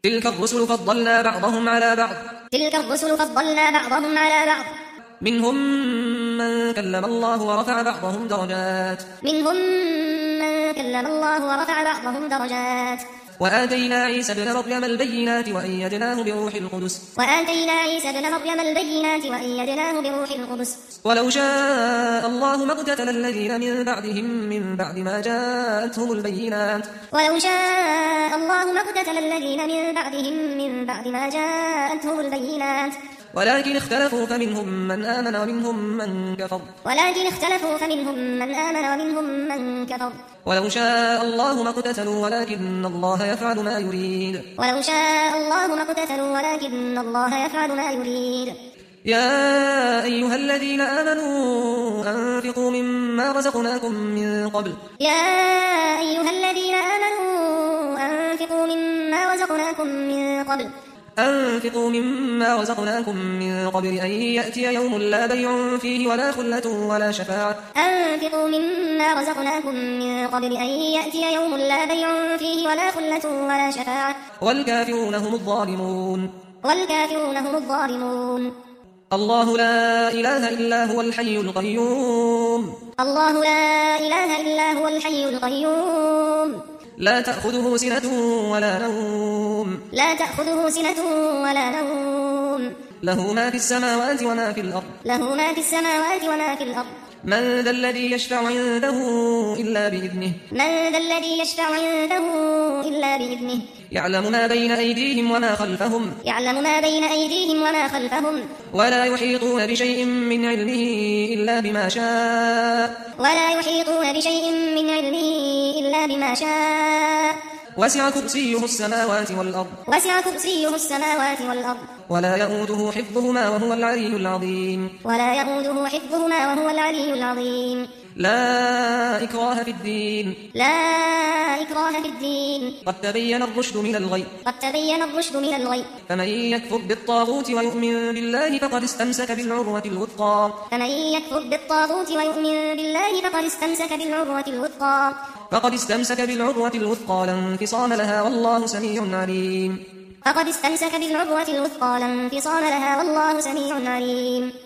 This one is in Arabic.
تلك الرسل فضلنا بعضهم على بعض منهم من كلم الله ورفع بعضهم درجات وآتينا عيسى ابن مريم البينات وأيدناه بروح القدس ولو شاء الله ما اقتتل الذين من بعدهم من بعد ما جاءتهم البينات ولكن اختلفوا فمنهم من آمن ومنهم من كفر ولو شاء الله ما اقتتلوا ولكن الله يفعل ما يريد يا أيها الذين آمنوا أنفقوا مما رزقناكم من قبل أن يأتي يوم لا بيع فيه ولا خلة ولا شفاعة والكافرون هم الظالمون الله لا إله إلا هو الحي القيوم لا تأخذه سنة ولا نوم له ما في السماوات وما في الأرض من ذا الذي يشفع عنده إلا بإذنه يعلم ما بين أيديهم وما خلفهم ولا يحيطون بشيء من علمه إلا بما شاء وسع كرسيه السماوات والأرض ولا يؤوده حفظهما وهو العلي العظيم لا إكراه في الدين قد تبين الرشد من الغي فمن يكفر بالطاغوت ويؤمن بالله فقد استمسك بالعروة الوثقى لا انفصام لها والله سميع عليم